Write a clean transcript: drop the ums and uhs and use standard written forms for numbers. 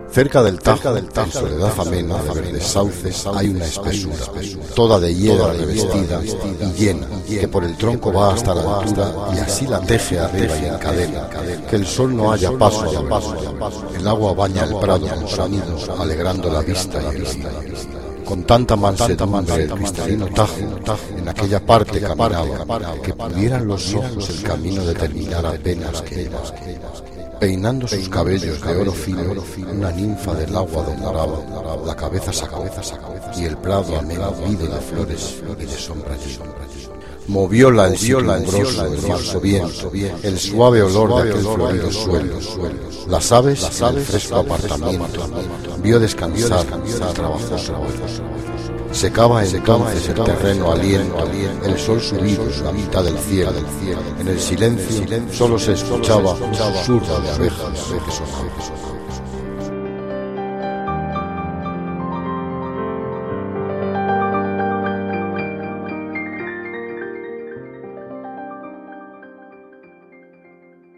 Cerca del Tajo, en soledad amena de verdes sauces, hay una espesura, toda de hiedra revestida y llena, que por el tronco va hasta la altura y así la teje arriba y encadena, que el sol no haya paso a la paso. El agua baña el prado con sonidos, alegrando la vista y el oído. Con tanta mansedumbre el cristalino Tajo en aquella parte caminaba, que pudieran los ojos el camino determinar apenas que iba. Peinando sus cabellos de oro fino, una ninfa del agua doraba, la cabeza sacó, y el prado ameno vido de flores y de sombras. Movióla el silumbroso, el manso viento, el suave olor de aquel florido suelo. Las aves, el fresco apartamiento, vio descansar el trabajoso vuelo. Secaba entonces el terreno aliento, el sol subido en la mitad del cielo. En el silencio solo se escuchaba un susurro de abejas que sonaban.